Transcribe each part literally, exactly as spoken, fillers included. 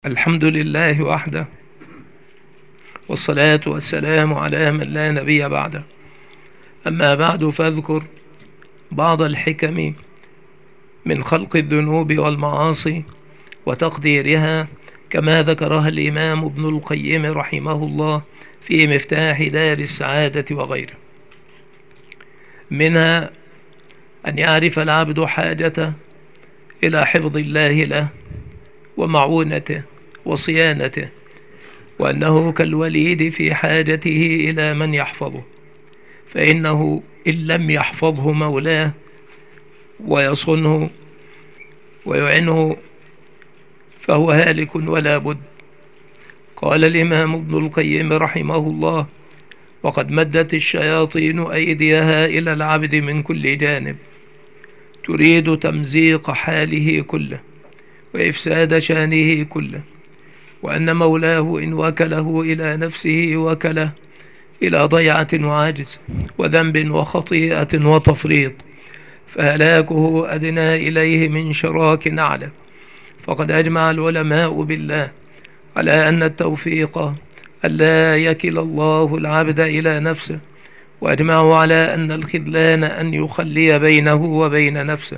الحمد لله وحده، والصلاة والسلام على من لا نبي بعده. أما بعد، فاذكر بعض الحكم من خلق الذنوب والمعاصي وتقديرها كما ذكرها الإمام ابن القيم رحمه الله في مفتاح دار السعادة وغيره. منها أن يعرف العبد حاجته إلى حفظ الله له ومعونته وصيانته، وأنه كالوليد في حاجته إلى من يحفظه، فإنه إن لم يحفظه مولاه ويصنه ويعنه فهو هالك ولا بد. قال الإمام ابن القيم رحمه الله: وقد مدت الشياطين أيديها إلى العبد من كل جانب، تريد تمزيق حاله كله وإفساد شانه كله، وأن مولاه إن وكله إلى نفسه وكله إلى ضيعة وعجز وذنب وخطيئة وتفريط، فهلاكه أدنى إليه من شراك نعله. فقد أجمع العلماء بالله على أن التوفيق ألا يكل الله العبد إلى نفسه، وأجمعوا على أن الخذلان أن يخلي بينه وبين نفسه.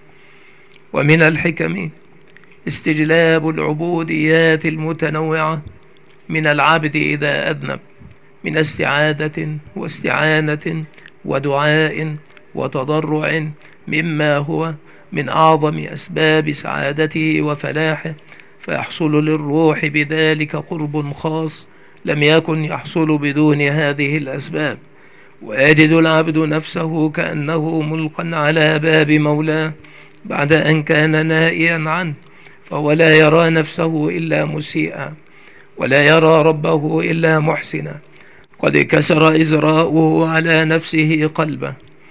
ومن الحكم استجلاب العبوديات المتنوعة من العبد إذا أذنب، من استعاذة واستعانة ودعاء وتضرع، مما هو من أعظم أسباب سعادته وفلاحه، فيحصل للروح بذلك قرب خاص لم يكن يحصل بدون هذه الأسباب، ويجد العبد نفسه كأنه ملقا على باب مولاه بعد أن كان نائيا عنه، فهو لا يرى نفسه إلا مسيئا، ولا يرى ربه إلا محسنا. قد كسر إزراؤه على نفسه قلبه،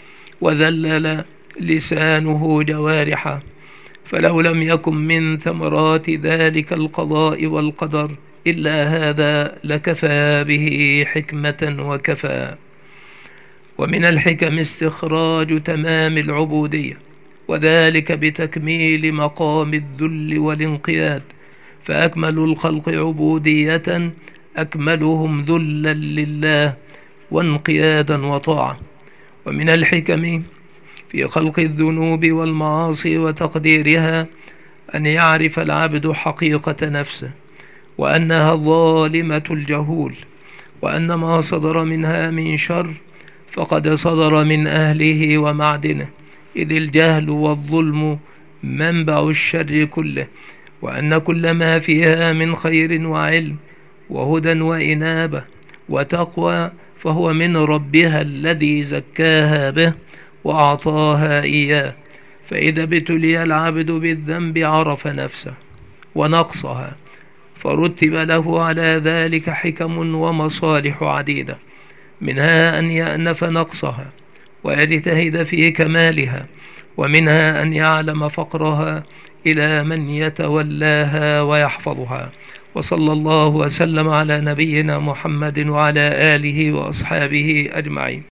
وذلل لسانه جوارحه، فلو لم يكن من ثمرات ذلك القضاء والقدر إلا هذا لكفى به حكمة وكفى. ومن الحكم استخراج تمام العبودية، وذلك بتكميل مقام الذل والانقياد، فأكمل الخلق عبودية أكملهم ذلا لله وانقيادا وطاعة. ومن الحكم في خلق الذنوب والمعاصي وتقديرها أن يعرف العبد حقيقة نفسه، وأنها ظالمة الجهول، وأن ما صدر منها من شر فقد صدر من أهله ومعدنه، إذ الجهل والظلم منبع الشر كله، وأن كل ما فيها من خير وعلم وهدى وإنابة وتقوى فهو من ربها الذي زكاها به وأعطاها إياه. فإذا ابتلي العبد بالذنب عرف نفسه ونقصها، فرتب له على ذلك حكم ومصالح عديدة، منها أن يأنف نقصها ويجتهد في كمالها، ومنها أن يعلم فقرها إلى من يتولاها ويحفظها. وصلى الله وسلم على نبينا محمد وعلى آله وأصحابه أجمعين.